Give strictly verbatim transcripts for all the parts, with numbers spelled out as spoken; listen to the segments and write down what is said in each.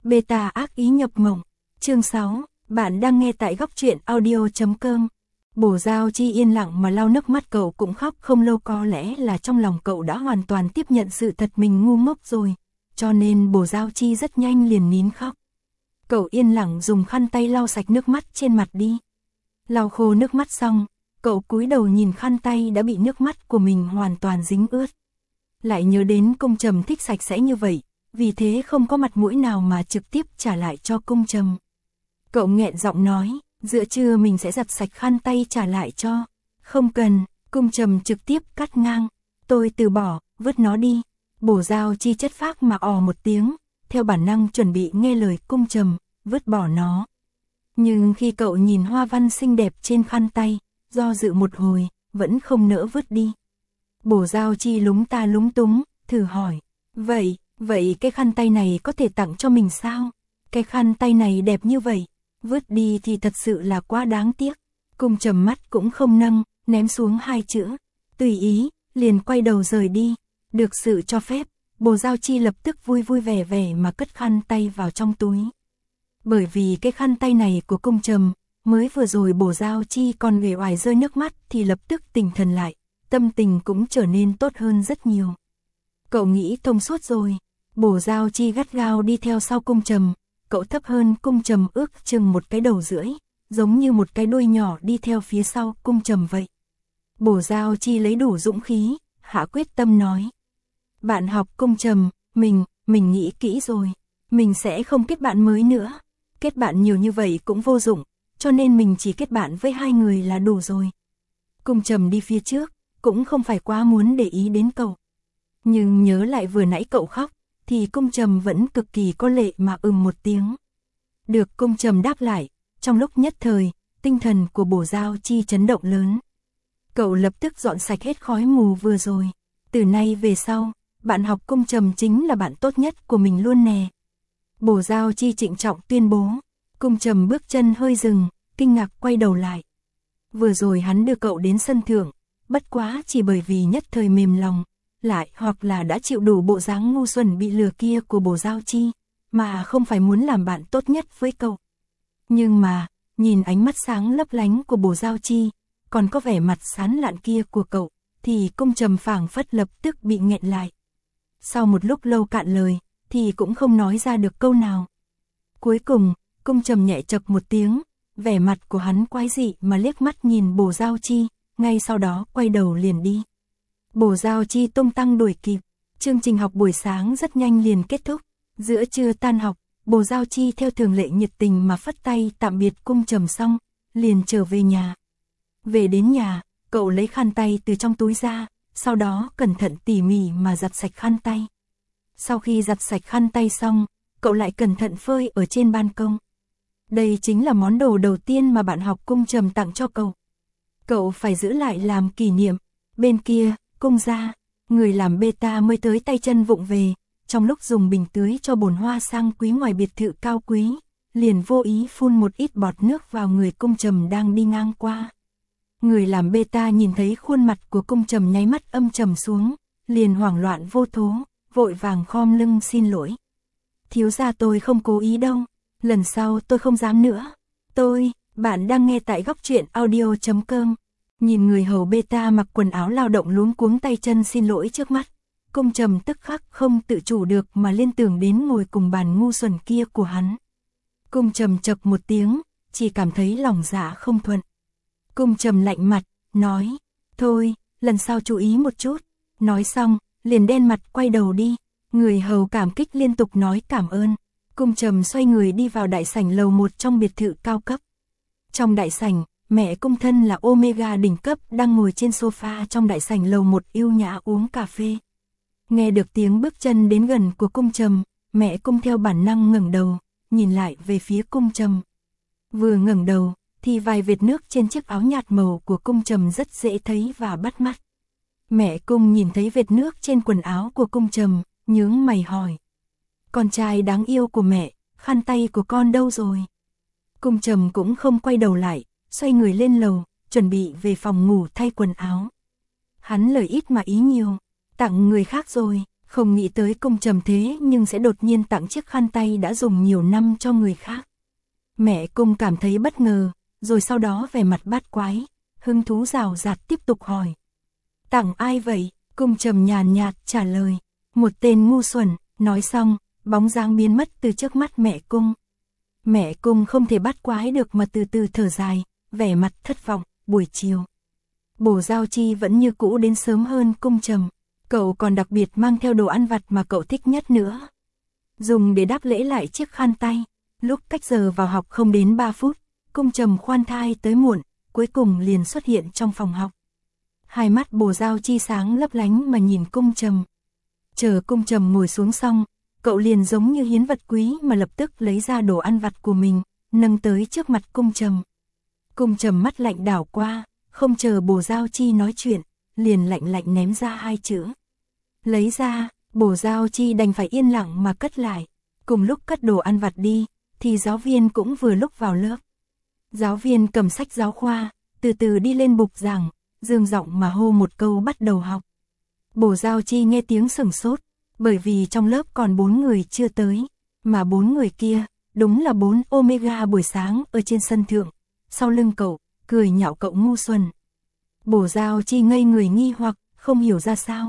Beta ác ý nhập mộng. Chương sáu, bạn đang nghe tại góc truyện audio chấm com. Bổ Giao Chi yên lặng mà lau nước mắt, cậu cũng khóc không lâu, có lẽ là trong lòng cậu đã hoàn toàn tiếp nhận sự thật mình ngu ngốc rồi, cho nên Bổ Giao Chi rất nhanh liền nín khóc. Cậu yên lặng dùng khăn tay lau sạch nước mắt trên mặt đi. Lau khô nước mắt xong, cậu cúi đầu nhìn khăn tay đã bị nước mắt của mình hoàn toàn dính ướt. Lại nhớ đến Cung Trầm thích sạch sẽ như vậy, vì thế không có mặt mũi nào mà trực tiếp trả lại cho Cung Trầm. Cậu nghẹn giọng nói, giữa trưa mình sẽ giặt sạch khăn tay trả lại cho. Không cần, Cung Trầm trực tiếp cắt ngang. Tôi từ bỏ, vứt nó đi. Bổ Giao Chi chất phác mà ò một tiếng, theo bản năng chuẩn bị nghe lời Cung Trầm, vứt bỏ nó. Nhưng khi cậu nhìn hoa văn xinh đẹp trên khăn tay, do dự một hồi, vẫn không nỡ vứt đi. Bổ Giao Chi lúng ta lúng túng, thử hỏi, vậy, vậy cái khăn tay này có thể tặng cho mình sao? Cái khăn tay này đẹp như vậy, vứt đi thì thật sự là quá đáng tiếc. Cung Trầm mắt cũng không nâng, ném xuống hai chữ, tùy ý, liền quay đầu rời đi. Được sự cho phép, Bổ Giao Chi lập tức vui vui vẻ vẻ mà cất khăn tay vào trong túi. Bởi vì cái khăn tay này của Cung Trầm, mới vừa rồi Bổ Giao Chi còn uể oải rơi nước mắt thì lập tức tỉnh thần lại, tâm tình cũng trở nên tốt hơn rất nhiều. Cậu nghĩ thông suốt rồi. Bổ Giao Chi gắt gao đi theo sau Cung Trầm, cậu thấp hơn Cung Trầm ước chừng một cái đầu rưỡi, giống như một cái đuôi nhỏ đi theo phía sau Cung Trầm vậy. Bổ Giao Chi lấy đủ dũng khí, hạ quyết tâm nói. Bạn học Cung Trầm, mình, mình nghĩ kỹ rồi, mình sẽ không kết bạn mới nữa. Kết bạn nhiều như vậy cũng vô dụng, cho nên mình chỉ kết bạn với hai người là đủ rồi. Cung Trầm đi phía trước, cũng không phải quá muốn để ý đến cậu. Nhưng nhớ lại vừa nãy cậu khóc, thì Cung Trầm vẫn cực kỳ có lệ mà ừm một tiếng. Được Cung Trầm đáp lại, trong lúc nhất thời, tinh thần của Bổ Giao Chi chấn động lớn. Cậu lập tức dọn sạch hết khói mù vừa rồi. Từ nay về sau, bạn học Cung Trầm chính là bạn tốt nhất của mình luôn nè. Bổ Giao Chi trịnh trọng tuyên bố. Cung Trầm bước chân hơi dừng, kinh ngạc quay đầu lại. Vừa rồi hắn đưa cậu đến sân thượng, bất quá chỉ bởi vì nhất thời mềm lòng, lại hoặc là đã chịu đủ bộ dáng ngu xuẩn bị lừa kia của Bổ Giao Chi, mà không phải muốn làm bạn tốt nhất với cậu. Nhưng mà, nhìn ánh mắt sáng lấp lánh của Bổ Giao Chi, còn có vẻ mặt sán lạn kia của cậu, thì Cung Trầm phảng phất lập tức bị nghẹn lại. Sau một lúc lâu cạn lời, thì cũng không nói ra được câu nào. Cuối cùng, Cung Trầm nhẹ chậc một tiếng, vẻ mặt của hắn quái dị mà liếc mắt nhìn Bổ Giao Chi, ngay sau đó quay đầu liền đi. Bổ Giao Chi tung tăng đuổi kịp, chương trình học buổi sáng rất nhanh liền kết thúc. Giữa trưa tan học, Bổ Giao Chi theo thường lệ nhiệt tình mà phất tay tạm biệt Cung Trầm xong, liền trở về nhà. Về đến nhà, cậu lấy khăn tay từ trong túi ra, sau đó cẩn thận tỉ mỉ mà giặt sạch khăn tay. Sau khi giặt sạch khăn tay xong, cậu lại cẩn thận phơi ở trên ban công. Đây chính là món đồ đầu tiên mà bạn học Cung Trầm tặng cho cậu. Cậu phải giữ lại làm kỷ niệm. Bên kia, Cung gia, người làm beta mới tới tay chân vụng về, trong lúc dùng bình tưới cho bồn hoa sang quý ngoài biệt thự cao quý, liền vô ý phun một ít bọt nước vào người Cung Trầm đang đi ngang qua. Người làm beta nhìn thấy khuôn mặt của Cung Trầm nháy mắt âm trầm xuống, liền hoảng loạn vô thố, vội vàng khom lưng xin lỗi. Thiếu gia, tôi không cố ý đâu, lần sau tôi không dám nữa. Tôi, bạn đang nghe tại góc truyện audio chấm com. Nhìn người hầu beta mặc quần áo lao động luống cuống tay chân xin lỗi trước mắt, Cung Trầm tức khắc không tự chủ được mà liên tưởng đến ngồi cùng bàn ngu xuẩn kia của hắn. Cung Trầm chậc một tiếng, chỉ cảm thấy lòng dạ không thuận. Cung Trầm lạnh mặt, nói, thôi, lần sau chú ý một chút. Nói xong, liền đen mặt quay đầu đi. Người hầu cảm kích liên tục nói cảm ơn. Cung Trầm xoay người đi vào đại sảnh lầu một trong biệt thự cao cấp. Trong đại sảnh, mẹ Cung thân là Omega đỉnh cấp đang ngồi trên sofa trong đại sảnh lầu một yêu nhã uống cà phê. Nghe được tiếng bước chân đến gần của Cung Trầm, mẹ Cung theo bản năng ngẩng đầu, nhìn lại về phía Cung Trầm. Vừa ngẩng đầu, thì vài vệt nước trên chiếc áo nhạt màu của Cung Trầm rất dễ thấy và bắt mắt. Mẹ Cung nhìn thấy vệt nước trên quần áo của Cung Trầm, nhướng mày hỏi. Con trai đáng yêu của mẹ, khăn tay của con đâu rồi? Cung Trầm cũng không quay đầu lại, xoay người lên lầu, chuẩn bị về phòng ngủ thay quần áo. Hắn lời ít mà ý nhiều, tặng người khác rồi, Không nghĩ tới Cung Trầm thế nhưng sẽ đột nhiên tặng chiếc khăn tay đã dùng nhiều năm cho người khác. Mẹ Cung cảm thấy bất ngờ, rồi sau đó vẻ mặt bát quái, hứng thú rào rạt tiếp tục hỏi. Tặng ai vậy? Cung Trầm nhàn nhạt trả lời. Một tên ngu xuẩn. Nói xong, bóng dáng biến mất từ trước mắt mẹ Cung. Mẹ Cung không thể bắt quái được mà từ từ thở dài, vẻ mặt thất vọng. Buổi chiều, Bổ Giao Chi vẫn như cũ đến sớm hơn Cung Trầm. Cậu còn đặc biệt mang theo đồ ăn vặt mà cậu thích nhất nữa, dùng để đáp lễ lại chiếc khăn tay. Lúc cách giờ vào học không đến ba phút, Cung Trầm khoan thai tới muộn, cuối cùng liền xuất hiện trong phòng học. Hai mắt Bổ Giao Chi sáng lấp lánh mà nhìn Cung Trầm. Chờ Cung Trầm ngồi xuống xong, cậu liền giống như hiến vật quý mà lập tức lấy ra đồ ăn vặt của mình, nâng tới trước mặt Cung Trầm. Cung Trầm mắt lạnh đảo qua, không chờ Bổ Giao Chi nói chuyện, liền lạnh lạnh ném ra hai chữ. Lấy ra. Bổ Giao Chi đành phải yên lặng mà cất lại. Cùng lúc cất đồ ăn vặt đi, thì giáo viên cũng vừa lúc vào lớp. Giáo viên cầm sách giáo khoa, từ từ đi lên bục giảng, dương giọng mà hô một câu bắt đầu học. Bổ Giao Chi nghe tiếng sửng sốt, bởi vì trong lớp còn bốn người chưa tới, mà bốn người kia, đúng là bốn Omega buổi sáng ở trên sân thượng, sau lưng cậu, cười nhạo cậu ngu xuẩn. Bổ Giao Chi ngây người nghi hoặc, không hiểu ra sao.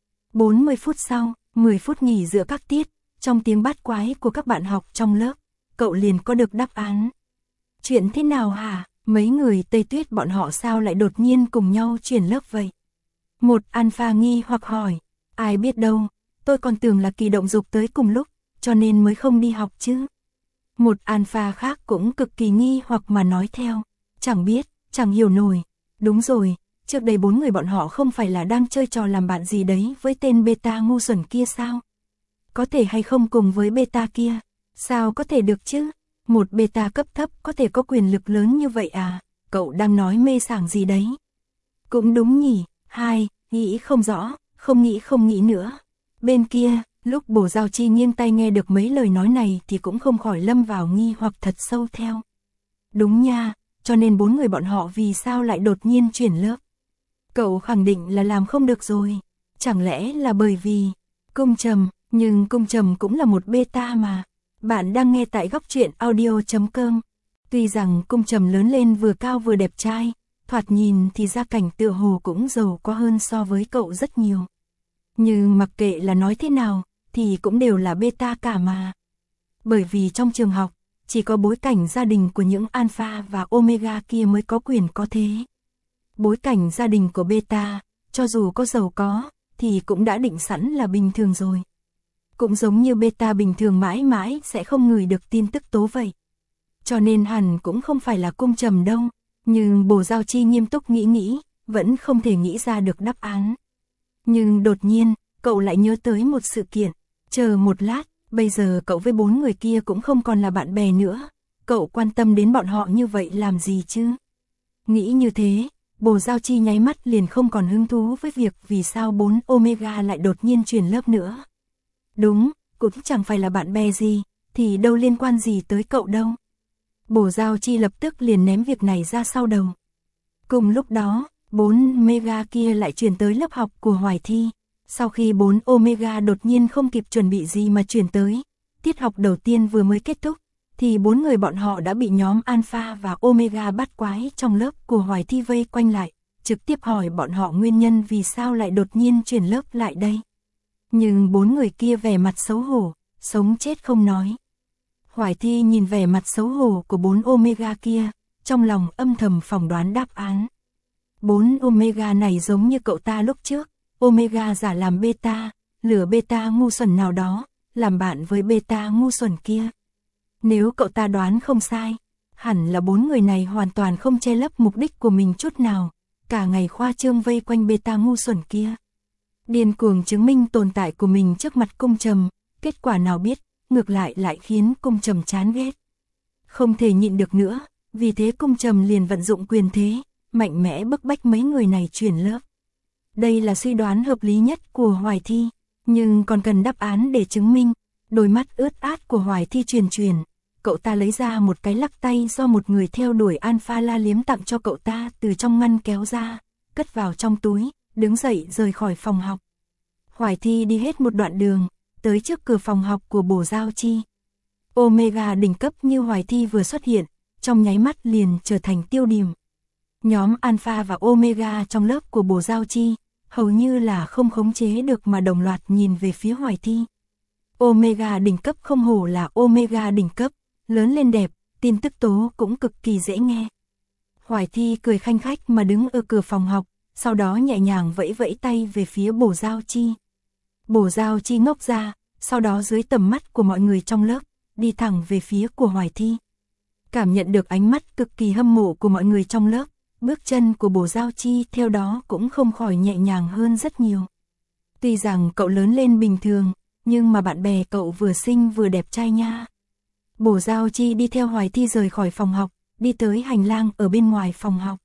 bốn mươi phút sau, mười phút nghỉ giữa các tiết, trong tiếng bát quái của các bạn học trong lớp, cậu liền có được đáp án. Chuyện thế nào hả? Mấy người Tây Tuyết bọn họ sao lại đột nhiên cùng nhau chuyển lớp vậy? Một Alpha nghi hoặc hỏi. Ai biết đâu, tôi còn tưởng là Kỳ động dục tới cùng lúc, cho nên mới không đi học chứ. Một Alpha khác cũng cực kỳ nghi hoặc mà nói theo. Chẳng biết, chẳng hiểu nổi. Đúng rồi, trước đây bốn người bọn họ không phải là đang chơi trò làm bạn gì đấy với tên beta ngu xuẩn kia sao? Có thể hay không cùng với beta kia? Sao có thể được chứ? Một beta cấp thấp có thể có quyền lực lớn như vậy à? Cậu đang nói mê sảng gì đấy? Cũng đúng nhỉ. Hai, nghĩ không rõ, không nghĩ không nghĩ nữa. Bên kia, lúc Bổ Giao Chi nghiêng tay nghe được mấy lời nói này thì cũng không khỏi lâm vào nghi hoặc thật sâu theo. Đúng nha, cho nên bốn người bọn họ vì sao lại đột nhiên chuyển lớp? Cậu khẳng định là làm không được rồi. Chẳng lẽ là bởi vì Cung Trầm, nhưng Cung Trầm cũng là một beta mà. Bạn đang nghe tại góc truyện audio chấm com. Tuy rằng Cung Trầm lớn lên vừa cao vừa đẹp trai, thoạt nhìn thì gia cảnh tựa hồ cũng giàu có hơn so với cậu rất nhiều. Nhưng mặc kệ là nói thế nào, thì cũng đều là beta cả mà. Bởi vì trong trường học, chỉ có bối cảnh gia đình của những alpha và omega kia mới có quyền có thế. Bối cảnh gia đình của beta, cho dù có giàu có, thì cũng đã định sẵn là bình thường rồi. Cũng giống như beta bình thường mãi mãi sẽ không ngửi được tin tức tố vậy. Cho nên hẳn cũng không phải là Cung Trầm đâu. Nhưng Bổ Giao Chi nghiêm túc nghĩ nghĩ, vẫn không thể nghĩ ra được đáp án. Nhưng đột nhiên, cậu lại nhớ tới một sự kiện. Chờ một lát, bây giờ cậu với bốn người kia cũng không còn là bạn bè nữa. Cậu quan tâm đến bọn họ như vậy làm gì chứ? Nghĩ như thế, Bổ Giao Chi nháy mắt liền không còn hứng thú với việc vì sao bốn Omega lại đột nhiên chuyển lớp nữa. Đúng, cũng chẳng phải là bạn bè gì, thì đâu liên quan gì tới cậu đâu. Bổ Giao Chi lập tức liền ném việc này ra sau đầu. Cùng lúc đó, bốn Mega kia lại chuyển tới lớp học của Hoài Thi. Sau khi bốn Omega đột nhiên không kịp chuẩn bị gì mà chuyển tới, tiết học đầu tiên vừa mới kết thúc, thì bốn người bọn họ đã bị nhóm Alpha và Omega bắt quái trong lớp của Hoài Thi vây quanh lại, trực tiếp hỏi bọn họ nguyên nhân vì sao lại đột nhiên chuyển lớp lại đây. Nhưng bốn người kia vẻ mặt xấu hổ, sống chết không nói. Hoài Thi nhìn vẻ mặt xấu hổ của bốn Omega kia, trong lòng âm thầm phỏng đoán đáp án. Bốn Omega này giống như cậu ta lúc trước, Omega giả làm beta, lừa beta ngu xuẩn nào đó, làm bạn với beta ngu xuẩn kia. Nếu cậu ta đoán không sai, hẳn là bốn người này hoàn toàn không che lấp mục đích của mình chút nào, cả ngày khoa trương vây quanh beta ngu xuẩn kia. Điên cuồng chứng minh tồn tại của mình trước mặt Cung Trầm, kết quả nào biết, ngược lại lại khiến Cung Trầm chán ghét. Không thể nhịn được nữa, vì thế Cung Trầm liền vận dụng quyền thế, mạnh mẽ bức bách mấy người này chuyển lớp. Đây là suy đoán hợp lý nhất của Hoài Thi, nhưng còn cần đáp án để chứng minh. Đôi mắt ướt át của Hoài Thi truyền truyền, cậu ta lấy ra một cái lắc tay do một người theo đuổi Alpha La Liếm tặng cho cậu ta từ trong ngăn kéo ra, cất vào trong túi, đứng dậy rời khỏi phòng học. Hoài Thi đi hết một đoạn đường, tới trước cửa phòng học của Bổ Giao Chi. Omega đỉnh cấp như Hoài Thi vừa xuất hiện, trong nháy mắt liền trở thành tiêu điểm. Nhóm Alpha và Omega trong lớp của Bổ Giao Chi, hầu như là không khống chế được mà đồng loạt nhìn về phía Hoài Thi. Omega đỉnh cấp không hổ là Omega đỉnh cấp, lớn lên đẹp, tin tức tố cũng cực kỳ dễ nghe. Hoài Thi cười khanh khách mà đứng ở cửa phòng học, sau đó nhẹ nhàng vẫy vẫy tay về phía Bổ Giao Chi. Bổ Giao Chi ngốc ra, sau đó dưới tầm mắt của mọi người trong lớp, đi thẳng về phía của Hoài Thi. Cảm nhận được ánh mắt cực kỳ hâm mộ của mọi người trong lớp, bước chân của Bổ Giao Chi theo đó cũng không khỏi nhẹ nhàng hơn rất nhiều. Tuy rằng cậu lớn lên bình thường, nhưng mà bạn bè cậu vừa xinh vừa đẹp trai nha. Bổ Giao Chi đi theo Hoài Thi rời khỏi phòng học, đi tới hành lang ở bên ngoài phòng học.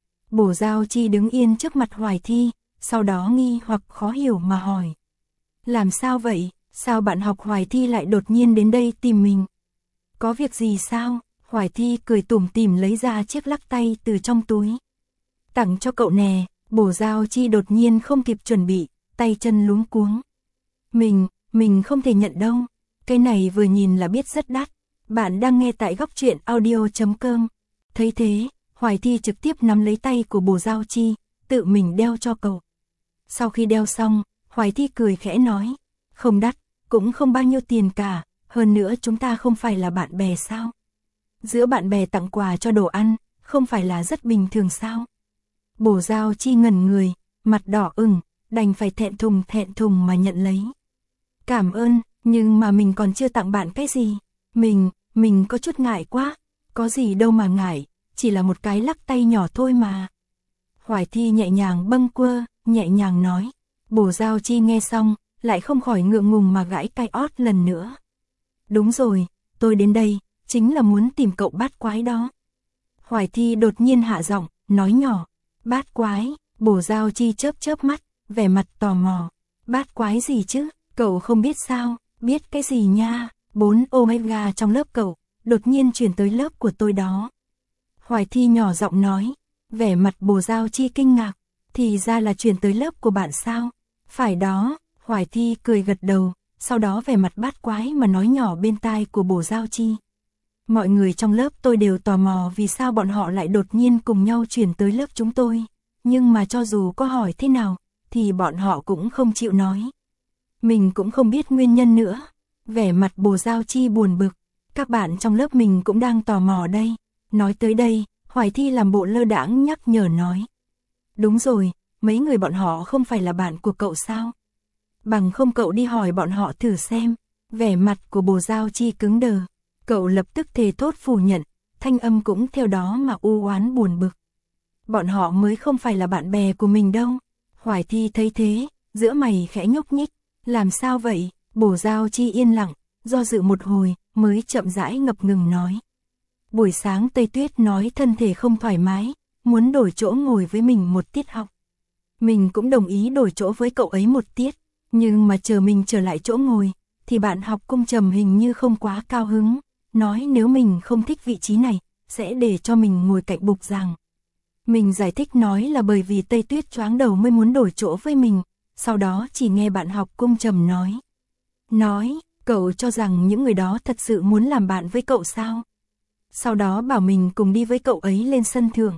Bổ Giao Chi đứng yên trước mặt Hoài Thi, sau đó nghi hoặc khó hiểu mà hỏi. Làm sao vậy? Sao bạn học Hoài Thi lại đột nhiên đến đây tìm mình? Có việc gì sao? Hoài Thi cười tủm tỉm lấy ra chiếc lắc tay từ trong túi. Tặng cho cậu nè. Bổ Giao Chi đột nhiên không kịp chuẩn bị, tay chân luống cuống. Mình, mình không thể nhận đâu. Cái này vừa nhìn là biết rất đắt. Bạn đang nghe tại góc truyện audio chấm com. Thấy thế, Hoài Thi trực tiếp nắm lấy tay của Bổ Giao Chi, tự mình đeo cho cậu. Sau khi đeo xong, Hoài Thi cười khẽ nói. Không đắt, cũng không bao nhiêu tiền cả, hơn nữa chúng ta không phải là bạn bè sao? Giữa bạn bè tặng quà cho đồ ăn, không phải là rất bình thường sao? Bổ Giao Chi ngẩn người, mặt đỏ ửng, đành phải thẹn thùng thẹn thùng mà nhận lấy. Cảm ơn, nhưng mà mình còn chưa tặng bạn cái gì. Mình, mình có chút ngại quá, có gì đâu mà ngại, chỉ là một cái lắc tay nhỏ thôi mà. Hoài Thi nhẹ nhàng bâng quơ, nhẹ nhàng nói. Bổ Giao Chi nghe xong, lại không khỏi ngượng ngùng mà gãi cái ót lần nữa. Đúng rồi, tôi đến đây, chính là muốn tìm cậu bát quái đó. Hoài Thi đột nhiên hạ giọng, nói nhỏ. Bát quái? Bổ Giao Chi chớp chớp mắt, vẻ mặt tò mò. Bát quái gì chứ? Cậu không biết sao? Biết cái gì nha? Bốn Omega trong lớp cậu, đột nhiên chuyển tới lớp của tôi đó. Hoài Thi nhỏ giọng nói, vẻ mặt Bổ Giao Chi kinh ngạc. Thì ra là chuyển tới lớp của bạn sao? Phải đó. Hoài Thi cười gật đầu, sau đó vẻ mặt bát quái mà nói nhỏ bên tai của Bổ Giao Chi. Mọi người trong lớp tôi đều tò mò vì sao bọn họ lại đột nhiên cùng nhau chuyển tới lớp chúng tôi, nhưng mà cho dù có hỏi thế nào, thì bọn họ cũng không chịu nói. Mình cũng không biết nguyên nhân nữa. Vẻ mặt Bổ Giao Chi buồn bực, các bạn trong lớp mình cũng đang tò mò đây. Nói tới đây, Hoài Thi làm bộ lơ đãng nhắc nhở nói. Đúng rồi, mấy người bọn họ không phải là bạn của cậu sao? Bằng không cậu đi hỏi bọn họ thử xem. Vẻ mặt của Bổ Giao Chi cứng đờ. Cậu lập tức thề thốt phủ nhận, thanh âm cũng theo đó mà u oán buồn bực. Bọn họ mới không phải là bạn bè của mình đâu. Hoài Thi thấy thế, giữa mày khẽ nhúc nhích. Làm sao vậy? Bổ Giao Chi yên lặng, do dự một hồi, mới chậm rãi ngập ngừng nói. Buổi sáng Tây Tuyết nói thân thể không thoải mái, muốn đổi chỗ ngồi với mình một tiết học. Mình cũng đồng ý đổi chỗ với cậu ấy một tiết, nhưng mà chờ mình trở lại chỗ ngồi, thì bạn học Cung Trầm hình như không quá cao hứng, nói nếu mình không thích vị trí này, sẽ để cho mình ngồi cạnh bục giảng. Mình giải thích nói là bởi vì Tây Tuyết choáng đầu mới muốn đổi chỗ với mình, sau đó chỉ nghe bạn học Cung Trầm nói. Nói, cậu cho rằng những người đó thật sự muốn làm bạn với cậu sao? Sau đó bảo mình cùng đi với cậu ấy lên sân thượng.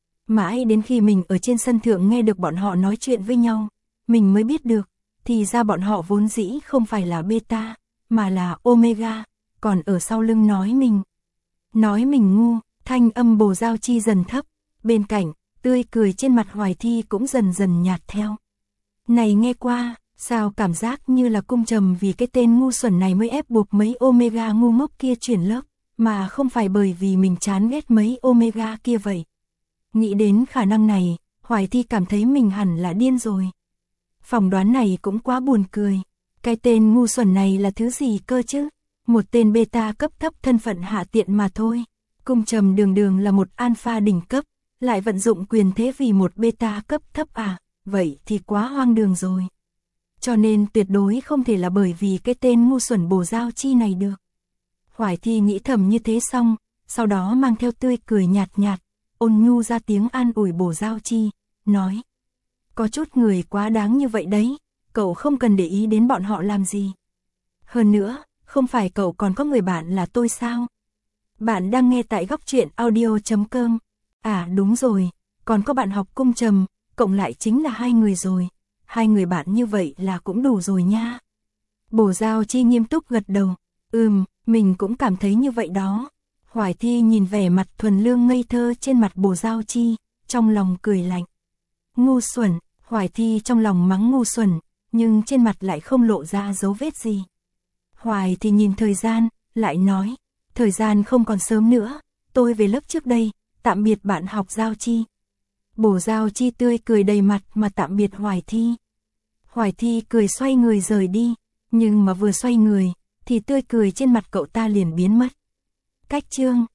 Mãi đến khi mình ở trên sân thượng nghe được bọn họ nói chuyện với nhau, mình mới biết được, thì ra bọn họ vốn dĩ không phải là beta, mà là omega, còn ở sau lưng nói mình. Nói mình ngu, thanh âm Bổ Giao Chi dần thấp, bên cạnh, tươi cười trên mặt Hoài Thi cũng dần dần nhạt theo. Này nghe qua, sao cảm giác như là Cung Trầm vì cái tên ngu xuẩn này mới ép buộc mấy omega ngu ngốc kia chuyển lớp, mà không phải bởi vì mình chán ghét mấy omega kia vậy. Nghĩ đến khả năng này, Hoài Thi cảm thấy mình hẳn là điên rồi. Phỏng đoán này cũng quá buồn cười. Cái tên ngu xuẩn này là thứ gì cơ chứ? Một tên beta cấp thấp thân phận hạ tiện mà thôi. Cung Trầm đường đường là một alpha đỉnh cấp, lại vận dụng quyền thế vì một beta cấp thấp à? Vậy thì quá hoang đường rồi. Cho nên tuyệt đối không thể là bởi vì cái tên ngu xuẩn Bổ Giao Chi này được. Hoài Thi nghĩ thầm như thế xong, sau đó mang theo tươi cười nhạt nhạt, ôn nhu ra tiếng an ủi Bổ Giao Chi, nói. Có chút người quá đáng như vậy đấy, cậu không cần để ý đến bọn họ làm gì. Hơn nữa, không phải cậu còn có người bạn là tôi sao? Bạn đang nghe tại góc truyện audio.com. À đúng rồi, còn có bạn học cung trầm, cộng lại chính là hai người rồi. Hai người bạn như vậy là cũng đủ rồi nha. Bổ Giao Chi nghiêm túc gật đầu. Ừm, mình cũng cảm thấy như vậy đó. Hoài Thi nhìn vẻ mặt thuần lương ngây thơ trên mặt Bổ Giao Chi, trong lòng cười lạnh. Ngu xuẩn, Hoài Thi trong lòng mắng ngu xuẩn, nhưng trên mặt lại không lộ ra dấu vết gì. Hoài Thi nhìn thời gian, lại nói, thời gian không còn sớm nữa, tôi về lớp trước đây, tạm biệt bạn học Giao Chi. Bổ Giao Chi tươi cười đầy mặt mà tạm biệt Hoài Thi. Hoài Thi cười xoay người rời đi, nhưng mà vừa xoay người, thì tươi cười trên mặt cậu ta liền biến mất. Cách chương